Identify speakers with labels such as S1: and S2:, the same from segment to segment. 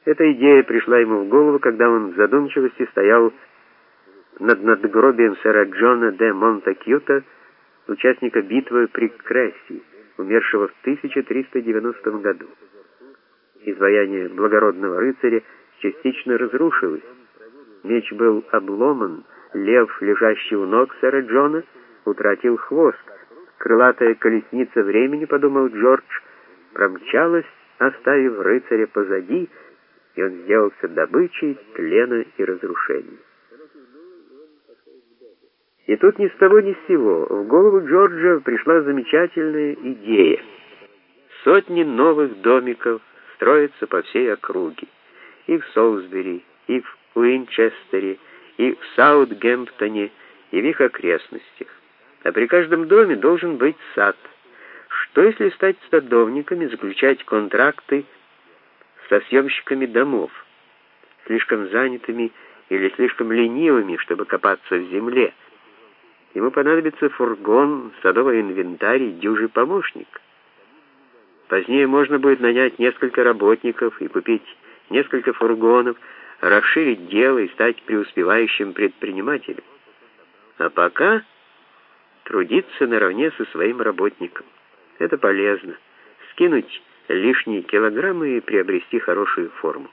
S1: Эта идея пришла ему в голову, когда он в задумчивости стоял над надгробием сэра Джона де Монтакьюта, участника битвы при Кресси, умершего в 1390 году. Изваяние благородного рыцаря частично разрушилось. Меч был обломан, лев, лежащий у ног сэра Джона, утратил хвост. Крылатая колесница времени, подумал Джордж, промчалась, оставив рыцаря позади, и он сделался добычей тлена и разрушений. И тут ни с того ни с сего в голову Джорджа пришла замечательная идея. Сотни новых домиков строятся по всей округе. И в Солсбери, и в Уинчестере, и в Саутгемптоне, и в их окрестностях. А при каждом доме должен быть сад. Что если стать садовниками, заключать контракты со съемщиками домов, слишком занятыми или слишком ленивыми, чтобы копаться в земле? Ему понадобится фургон, садовый инвентарь и дюжий помощник. Позднее можно будет нанять несколько работников и купить несколько фургонов, расширить дело и стать преуспевающим предпринимателем. А пока трудиться наравне со своим работником. Это полезно. Скинуть лишние килограммы и приобрести хорошую форму.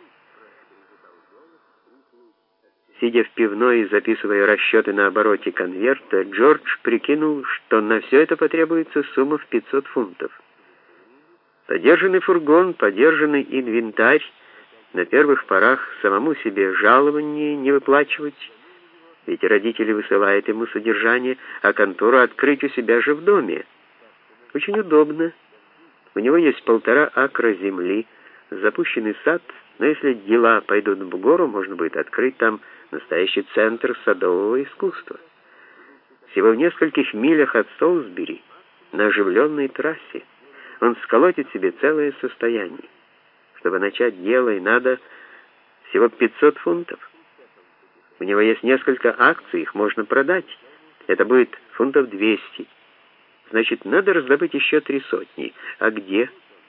S1: Сидя в пивной и записывая расчеты на обороте конверта, Джордж прикинул, что на все это потребуется сумма в 500 фунтов. Подержанный фургон, подержанный инвентарь, на первых порах самому себе жалование не выплачивать, ведь родители высылают ему содержание, а контору открыть у себя же в доме. Очень удобно. У него есть 1,5 акра земли, запущенный сад, но если дела пойдут в гору, можно будет открыть там настоящий центр садового искусства. Всего в нескольких милях от Солсбери, на оживленной трассе, он сколотит себе целое состояние. Чтобы начать дело, и надо всего 500 фунтов. У него есть несколько акций, их можно продать. Это будет фунтов 200. Значит, надо раздобыть еще 300. А где?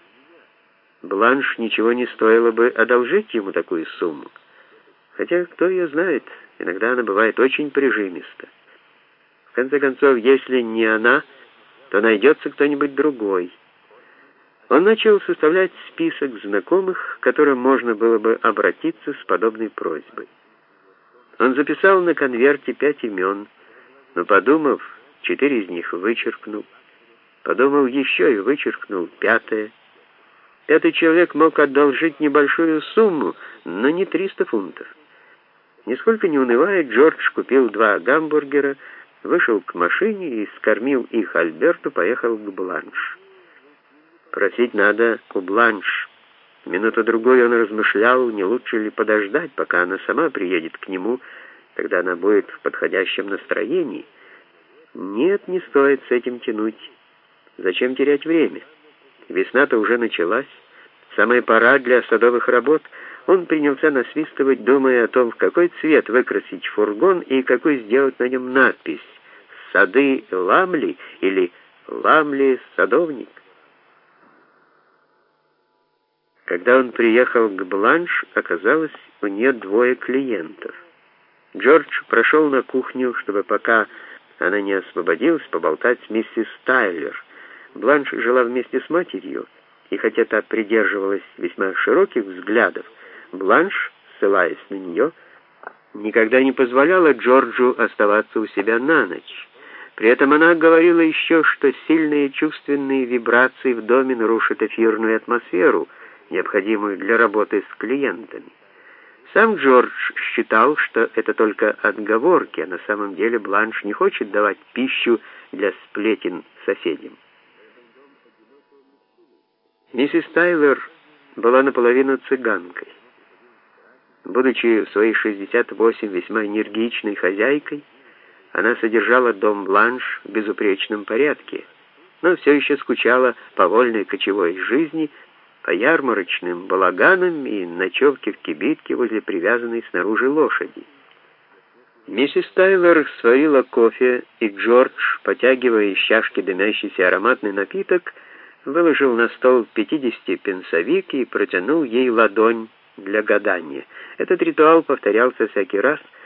S1: Бланш ничего не стоило бы одолжить ему такую сумму. Хотя, кто ее знает, иногда она бывает очень прижимиста. В конце концов, если не она, то найдется кто-нибудь другой. Он начал составлять список знакомых, к которым можно было бы обратиться с подобной просьбой. Он записал на конверте 5 имен, но, подумав, 4 из них вычеркнул. Подумал еще и вычеркнул 5-е. Этот человек мог одолжить небольшую сумму, но не 300 фунтов. Нисколько не унывая, Джордж купил 2 гамбургера, вышел к машине и скормил их Альберту, поехал к Бланш. Просить надо у Бланш. Минуту-другой он размышлял, не лучше ли подождать, пока она сама приедет к нему, когда она будет в подходящем настроении. Нет, не стоит с этим тянуть. Зачем терять время? Весна-то уже началась. Самая пора для садовых работ. Он принялся насвистывать, думая о том, в какой цвет выкрасить фургон и какой сделать на нем надпись: «Сады Ламли» или «Ламли садовник». Когда он приехал к Бланш, оказалось, у нее 2 клиентов. Джордж прошел на кухню, чтобы, пока она не освободилась, поболтать с миссис Тайлер. Бланш жила вместе с матерью, и хотя та придерживалась весьма широких взглядов, Бланш, ссылаясь на нее, никогда не позволяла Джорджу оставаться у себя на ночь. При этом она говорила еще, что сильные чувственные вибрации в доме нарушат эфирную атмосферу, необходимую для работы с клиентами. Сам Джордж считал, что это только отговорки, а на самом деле Бланш не хочет давать пищу для сплетен соседям. Миссис Тайлер была наполовину цыганкой. Будучи в свои 68 весьма энергичной хозяйкой, она содержала дом Бланш в безупречном порядке, но все еще скучала по вольной кочевой жизни, по ярмарочным балаганам и ночевке в кибитке возле привязанной снаружи лошади. Миссис Тайлер сварила кофе, и Джордж, потягивая из чашки дымящийся ароматный напиток, выложил на стол 50-пенсовик и протянул ей ладонь, для гадания. Этот ритуал повторялся всякий раз,